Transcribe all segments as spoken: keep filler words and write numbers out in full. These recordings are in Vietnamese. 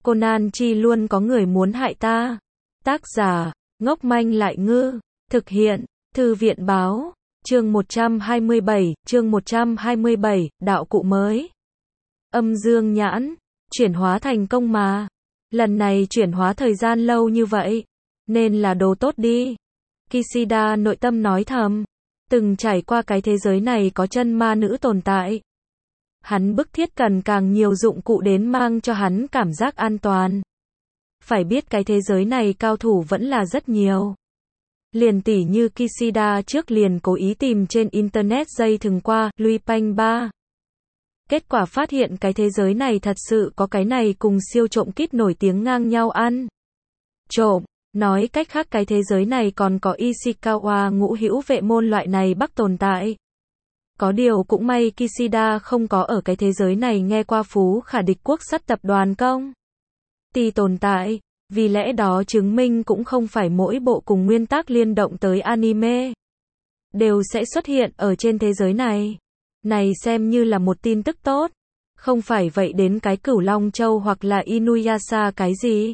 Conan chi luôn có người muốn hại ta. Tác giả, ngốc manh lại ngư. Thực hiện, Thư viện báo. Chương một trăm hai mươi bảy, chương một trăm hai mươi bảy, đạo cụ mới. Âm dương nhãn, chuyển hóa thành công mà. Lần này chuyển hóa thời gian lâu như vậy, nên là đồ tốt đi. Kishida nội tâm nói thầm, từng trải qua cái thế giới này có chân ma nữ tồn tại. Hắn bức thiết cần càng nhiều dụng cụ đến mang cho hắn cảm giác an toàn. Phải biết cái thế giới này cao thủ vẫn là rất nhiều. Liền tỉ như Kishida trước liền cố ý tìm trên internet dây thừng qua, Lui Panh ba. Kết quả phát hiện cái thế giới này thật sự có cái này cùng siêu trộm kít nổi tiếng ngang nhau ăn. Trộm, nói cách khác cái thế giới này còn có Ishikawa ngũ hữu vệ môn loại này bắc tồn tại. Có điều cũng may Kishida không có ở cái thế giới này nghe qua Phú Khả địch quốc sắt tập đoàn công ty tồn tại, vì lẽ đó chứng minh cũng không phải mỗi bộ cùng nguyên tác liên động tới anime đều sẽ xuất hiện ở trên thế giới này. Này xem như là một tin tức tốt. Không phải vậy đến cái Cửu Long Châu hoặc là Inuyasha cái gì,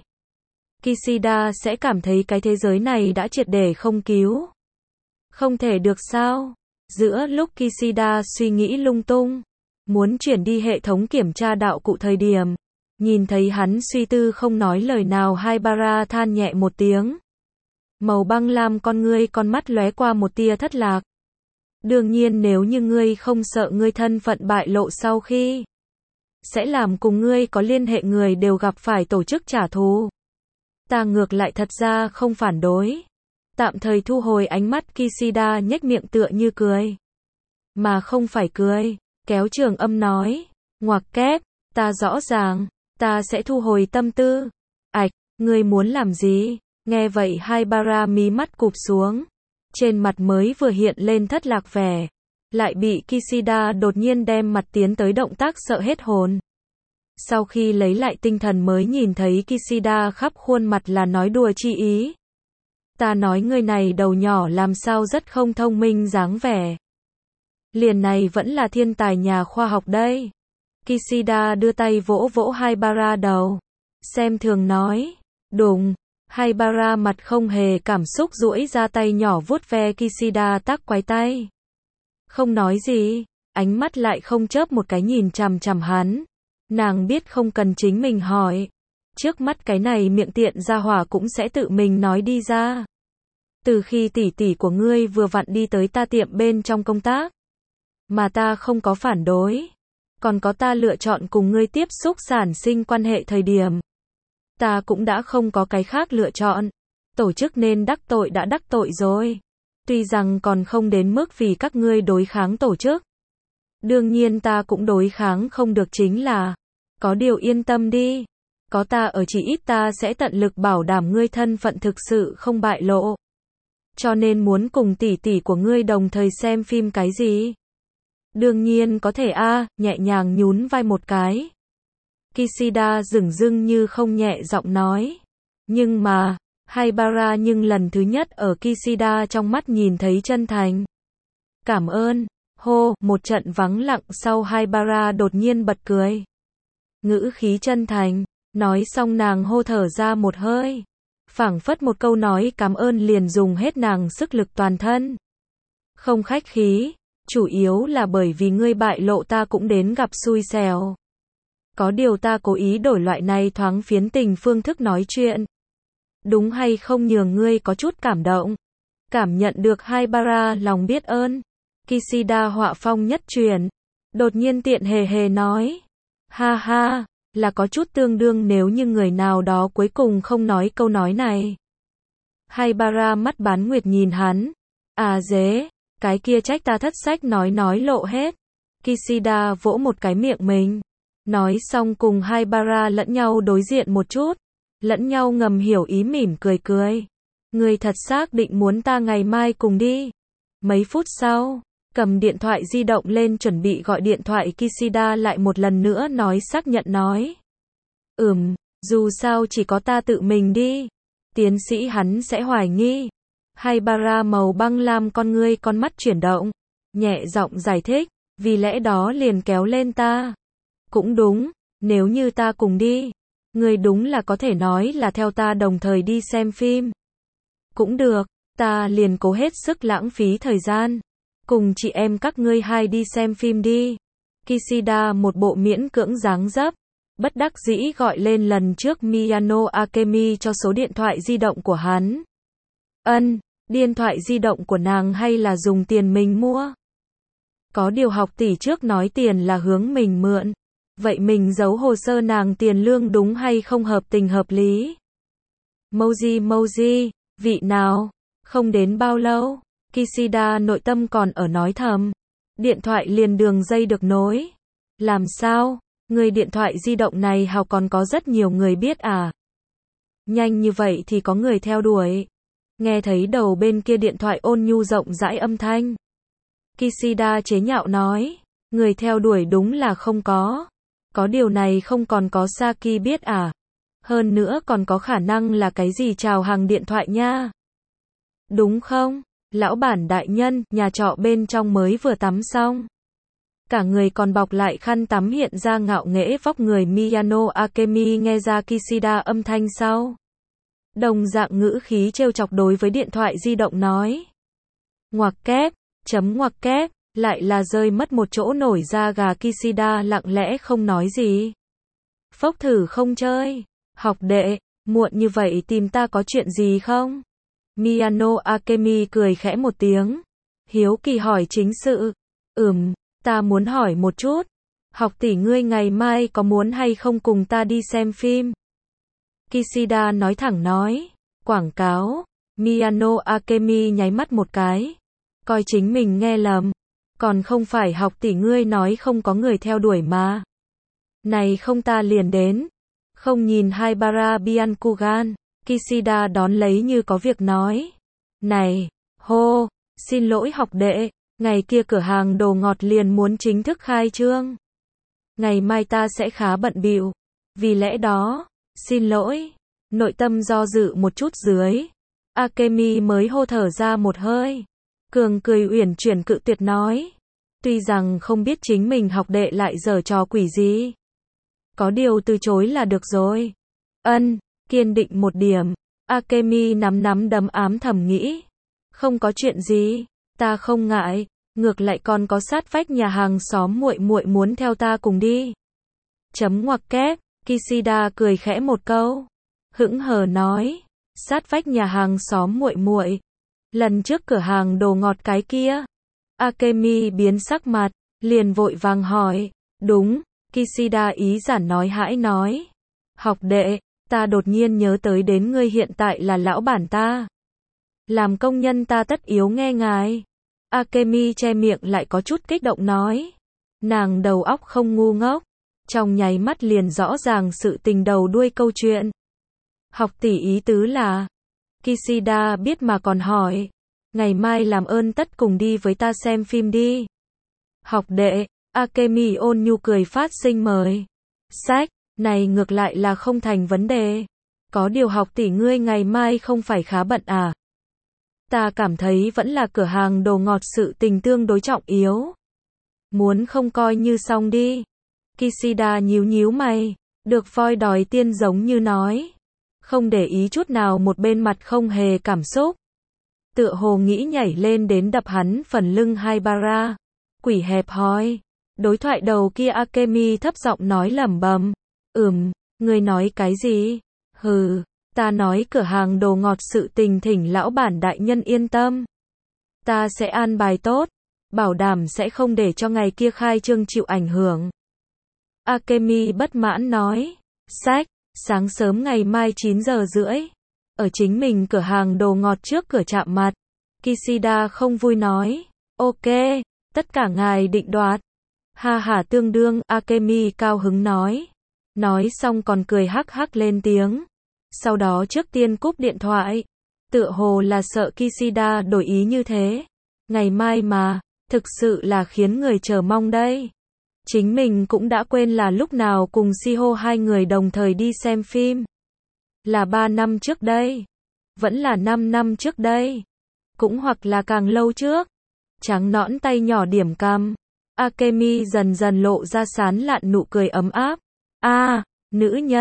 Kishida sẽ cảm thấy cái thế giới này đã triệt để không cứu. Không thể được sao? Giữa lúc Kishida suy nghĩ lung tung, muốn chuyển đi hệ thống kiểm tra đạo cụ thời điểm, nhìn thấy hắn suy tư không nói lời nào, Haibara than nhẹ một tiếng. Màu băng lam con ngươi con mắt lóe qua một tia thất lạc. Đương nhiên nếu như ngươi không sợ ngươi thân phận bại lộ sau khi sẽ làm cùng ngươi có liên hệ người đều gặp phải tổ chức trả thù, ta ngược lại thật ra không phản đối. Tạm thời thu hồi ánh mắt, Kishida nhếch miệng tựa như cười, mà không phải cười, kéo trường âm nói, ngoặc kép, ta rõ ràng, ta sẽ thu hồi tâm tư. Ảch, ngươi muốn làm gì? Nghe vậy Haibara mí mắt cụp xuống, trên mặt mới vừa hiện lên thất lạc vẻ, lại bị Kishida đột nhiên đem mặt tiến tới động tác sợ hết hồn. Sau khi lấy lại tinh thần mới nhìn thấy Kishida khắp khuôn mặt là nói đùa chi ý. Ta nói ngươi này đầu nhỏ làm sao rất không thông minh dáng vẻ. Liền này vẫn là thiên tài nhà khoa học đây. Kishida đưa tay vỗ vỗ Haibara đầu, xem thường nói, đùng. Haibara mặt không hề cảm xúc duỗi ra tay nhỏ vuốt ve Kishida tắc quái tay. Không nói gì, ánh mắt lại không chớp một cái nhìn chằm chằm hắn. Nàng biết không cần chính mình hỏi. Trước mắt cái này miệng tiện ra hỏa cũng sẽ tự mình nói đi ra. Từ khi tỷ tỷ của ngươi vừa vặn đi tới ta tiệm bên trong công tác, mà ta không có phản đối, còn có ta lựa chọn cùng ngươi tiếp xúc sản sinh quan hệ thời điểm, ta cũng đã không có cái khác lựa chọn. Tổ chức nên đắc tội đã đắc tội rồi. Tuy rằng còn không đến mức vì các ngươi đối kháng tổ chức. Đương nhiên ta cũng đối kháng không được chính là. Có điều yên tâm đi. Có ta ở chỉ ít ta sẽ tận lực bảo đảm ngươi thân phận thực sự không bại lộ. Cho nên muốn cùng tỷ tỷ của ngươi đồng thời xem phim cái gì? Đương nhiên có thể a, à, nhẹ nhàng nhún vai một cái. Kishida dửng dưng như không nhẹ giọng nói. Nhưng mà, Haibara nhưng lần thứ nhất ở Kishida trong mắt nhìn thấy chân thành. Cảm ơn. Hô, một trận vắng lặng sau Haibara đột nhiên bật cười. Ngữ khí chân thành, nói xong nàng hô thở ra một hơi. Phảng phất một câu nói cảm ơn liền dùng hết nàng sức lực toàn thân. Không khách khí, chủ yếu là bởi vì ngươi bại lộ ta cũng đến gặp xui xẻo. Có điều ta cố ý đổi loại này thoáng phiến tình phương thức nói chuyện. Đúng hay không nhường ngươi có chút cảm động. Cảm nhận được Haibara lòng biết ơn. Kishida họa phong nhất chuyển. Đột nhiên tiện hề hề nói. Ha ha, là có chút tương đương nếu như người nào đó cuối cùng không nói câu nói này. Haibara mắt bán nguyệt nhìn hắn. À dế, cái kia trách ta thất sách nói nói lộ hết. Kishida vỗ một cái miệng mình. Nói xong cùng Haibara lẫn nhau đối diện một chút. Lẫn nhau ngầm hiểu ý mỉm cười cười. Ngươi thật xác định muốn ta ngày mai cùng đi. Mấy phút sau, cầm điện thoại di động lên chuẩn bị gọi điện thoại, Kishida lại một lần nữa nói xác nhận nói. Ừm, dù sao chỉ có ta tự mình đi. Tiến sĩ hắn sẽ hoài nghi. Haibara màu băng lam con ngươi con mắt chuyển động. Nhẹ giọng giải thích, vì lẽ đó liền kéo lên ta. Cũng đúng, nếu như ta cùng đi. Ngươi đúng là có thể nói là theo ta đồng thời đi xem phim. Cũng được, ta liền cố hết sức lãng phí thời gian. Cùng chị em các ngươi hai đi xem phim đi. Kishida một bộ miễn cưỡng dáng dấp. Bất đắc dĩ gọi lên lần trước Miyano Akemi cho số điện thoại di động của hắn. Ân, điện thoại di động của nàng hay là dùng tiền mình mua? Có điều học tỷ trước nói tiền là hướng mình mượn. Vậy mình giấu hồ sơ nàng tiền lương đúng hay không hợp tình hợp lý? Moji Moji, vị nào? Không đến bao lâu, Kishida nội tâm còn ở nói thầm. Điện thoại liền đường dây được nối. Làm sao? Người điện thoại di động này hào còn có rất nhiều người biết à? Nhanh như vậy thì có người theo đuổi. Nghe thấy đầu bên kia điện thoại ôn nhu rộng rãi âm thanh. Kishida chế nhạo nói, người theo đuổi đúng là không có. Có điều này không còn có Saki biết à? Hơn nữa còn có khả năng là cái gì chào hàng điện thoại nha. Đúng không? Lão bản đại nhân, nhà trọ bên trong mới vừa tắm xong. Cả người còn bọc lại khăn tắm hiện ra ngạo nghễ vóc người Miyano Akemi nghe ra Kishida âm thanh sau. Đồng dạng ngữ khí trêu chọc đối với điện thoại di động nói. Ngoặc kép, chấm ngoặc kép, lại là rơi mất một chỗ nổi da gà Kishida lặng lẽ không nói gì. Phốc thử không chơi. Học đệ, muộn như vậy tìm ta có chuyện gì không? Miyano Akemi cười khẽ một tiếng. Hiếu kỳ hỏi chính sự. Ừm, ta muốn hỏi một chút. Học tỷ ngươi ngày mai có muốn hay không cùng ta đi xem phim? Kishida nói thẳng nói. Quảng cáo. Miyano Akemi nháy mắt một cái. Coi chính mình nghe lầm. Còn không phải học tỷ ngươi nói không có người theo đuổi mà. Này không ta liền đến. Không nhìn Haibara Byakugan. Kishida đón lấy như có việc nói. Này, hô, xin lỗi học đệ, ngày kia cửa hàng đồ ngọt liền muốn chính thức khai trương. Ngày mai ta sẽ khá bận bịu. Vì lẽ đó, xin lỗi. Nội tâm do dự một chút dưới. Akemi mới hô thở ra một hơi. Cường cười uyển chuyển cự tuyệt nói. Tuy rằng không biết chính mình học đệ lại giở trò quỷ gì. Có điều từ chối là được rồi. Ân, kiên định một điểm. Akemi nắm nắm đấm ám thầm nghĩ. Không có chuyện gì, ta không ngại, ngược lại còn có sát vách nhà hàng xóm muội muội muốn theo ta cùng đi. Chấm ngoặc kép, Kishida cười khẽ một câu. Hững hờ nói, sát vách nhà hàng xóm muội muội. Lần trước cửa hàng đồ ngọt cái kia. Akemi biến sắc mặt, liền vội vàng hỏi. Đúng, Kishida ý giản nói hãi nói. Học đệ, ta đột nhiên nhớ tới đến ngươi hiện tại là lão bản ta. Làm công nhân ta tất yếu nghe ngài. Akemi che miệng lại có chút kích động nói. Nàng đầu óc không ngu ngốc. Trong nháy mắt liền rõ ràng sự tình đầu đuôi câu chuyện. Học tỷ ý tứ là. Kishida biết mà còn hỏi. Ngày mai làm ơn tất cùng đi với ta xem phim đi. Học đệ, Akemi ôn nhu cười phát sinh mời. Sách, này ngược lại là không thành vấn đề. Có điều học tỷ ngươi ngày mai không phải khá bận à? Ta cảm thấy vẫn là cửa hàng đồ ngọt sự tình tương đối trọng yếu. Muốn không coi như xong đi. Kishida nhíu nhíu mày, được voi đòi tiên giống như nói. Không để ý chút nào một bên mặt không hề cảm xúc. Tựa hồ nghĩ nhảy lên đến đập hắn phần lưng Haibara. Quỷ hẹp hòi. Đối thoại đầu kia Akemi thấp giọng nói lẩm bẩm. Ừm, ngươi nói cái gì? Hừ, ta nói cửa hàng đồ ngọt sự tình thỉnh lão bản đại nhân yên tâm. Ta sẽ an bài tốt, bảo đảm sẽ không để cho ngày kia khai trương chịu ảnh hưởng. Akemi bất mãn nói. Sách, sáng sớm ngày mai chín giờ rưỡi. Ở chính mình cửa hàng đồ ngọt trước cửa chạm mặt. Kishida không vui nói. Ok, tất cả ngài định đoạt. Ha ha tương đương, Akemi cao hứng nói. Nói xong còn cười hắc hắc lên tiếng. Sau đó trước tiên cúp điện thoại. Tựa hồ là sợ Kishida đổi ý như thế. Ngày mai mà, thực sự là khiến người chờ mong đây. Chính mình cũng đã quên là lúc nào cùng Shiho hai người đồng thời đi xem phim. Là ba năm trước đây. Vẫn là năm năm trước đây. Cũng hoặc là càng lâu trước. Trắng nõn tay nhỏ điểm cằm. Akemi dần dần lộ ra sán lạn nụ cười ấm áp. A, à, nữ nhân.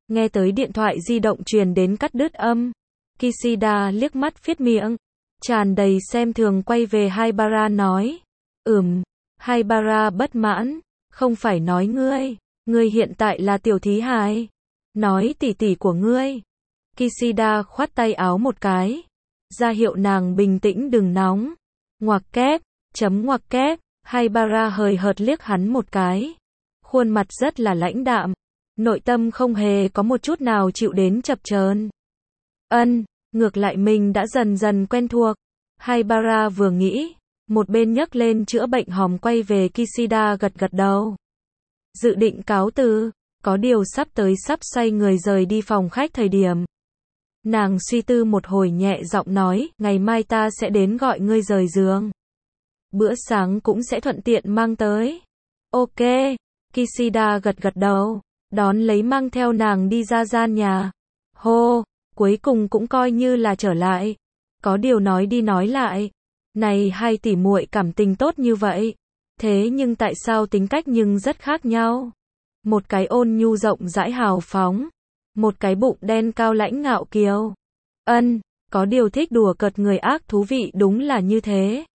Nghe tới điện thoại di động truyền đến cắt đứt âm. Kishida liếc mắt phiết miệng, tràn đầy xem thường quay về Haibara nói. Ừm, Haibara bất mãn, không phải nói ngươi, ngươi hiện tại là tiểu thí hài. Nói tỷ tỷ của ngươi. Kishida khoát tay áo một cái, ra hiệu nàng bình tĩnh đừng nóng. Ngoặc kép, chấm ngoặc kép, Haibara hời hợt liếc hắn một cái. Khuôn mặt rất là lãnh đạm, nội tâm không hề có một chút nào chịu đến chập chờn. Ân, ngược lại mình đã dần dần quen thuộc. Haibara vừa nghĩ, một bên nhấc lên chữa bệnh hòm quay về Kishida gật gật đầu. Dự định cáo từ, có điều sắp tới sắp xoay người rời đi phòng khách thời điểm. Nàng suy tư một hồi nhẹ giọng nói, ngày mai ta sẽ đến gọi ngươi rời giường. Bữa sáng cũng sẽ thuận tiện mang tới. Ok, Kishida gật gật đầu, đón lấy mang theo nàng đi ra gian nhà. Hô, cuối cùng cũng coi như là trở lại. Có điều nói đi nói lại, này hai tỷ muội cảm tình tốt như vậy, thế nhưng tại sao tính cách nhưng rất khác nhau? Một cái ôn nhu rộng rãi hào phóng, một cái bụng đen cao lãnh ngạo kiều. Ân, có điều thích đùa cợt người ác thú vị đúng là như thế.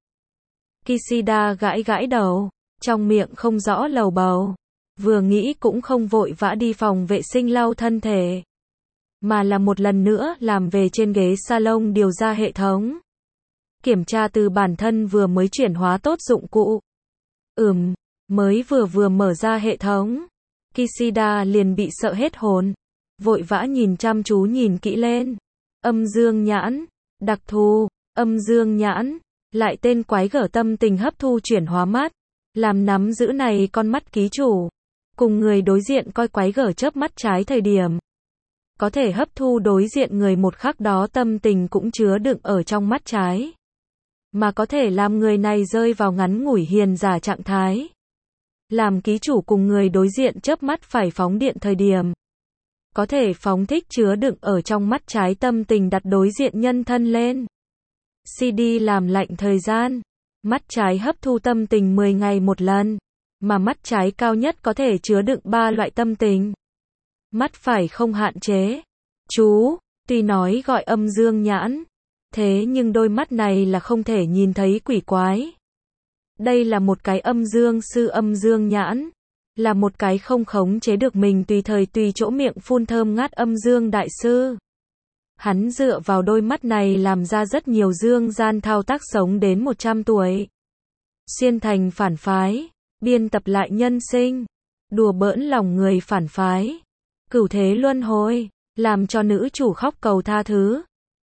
Kishida gãi gãi đầu, trong miệng không rõ lầu bầu, vừa nghĩ cũng không vội vã đi phòng vệ sinh lau thân thể, mà là một lần nữa làm về trên ghế salon điều ra hệ thống. Kiểm tra từ bản thân vừa mới chuyển hóa tốt dụng cụ. Ừm, mới vừa vừa mở ra hệ thống, Kishida liền bị sợ hết hồn, vội vã nhìn chăm chú nhìn kỹ lên. Âm dương nhãn, đặc thù, âm dương nhãn, lại tên quái gở tâm tình hấp thu chuyển hóa mắt, làm nắm giữ này con mắt ký chủ, cùng người đối diện coi quái gở chớp mắt trái thời điểm. Có thể hấp thu đối diện người một khắc đó tâm tình cũng chứa đựng ở trong mắt trái. Mà có thể làm người này rơi vào ngắn ngủi hiền giả trạng thái. Làm ký chủ cùng người đối diện chớp mắt phải phóng điện thời điểm. Có thể phóng thích chứa đựng ở trong mắt trái tâm tình đặt đối diện nhân thân lên. xê đê làm lạnh thời gian. Mắt trái hấp thu tâm tình mười ngày một lần. Mà mắt trái cao nhất có thể chứa đựng ba loại tâm tình. Mắt phải không hạn chế. Chú, tuy nói gọi âm dương nhãn, thế nhưng đôi mắt này là không thể nhìn thấy quỷ quái. Đây là một cái âm dương sư âm dương nhãn, là một cái không khống chế được mình tùy thời tùy chỗ miệng phun thơm ngát âm dương đại sư. Hắn dựa vào đôi mắt này làm ra rất nhiều dương gian thao tác sống đến một trăm tuổi. Xuyên thành phản phái, biên tập lại nhân sinh, đùa bỡn lòng người phản phái, cửu thế luân hồi, làm cho nữ chủ khóc cầu tha thứ.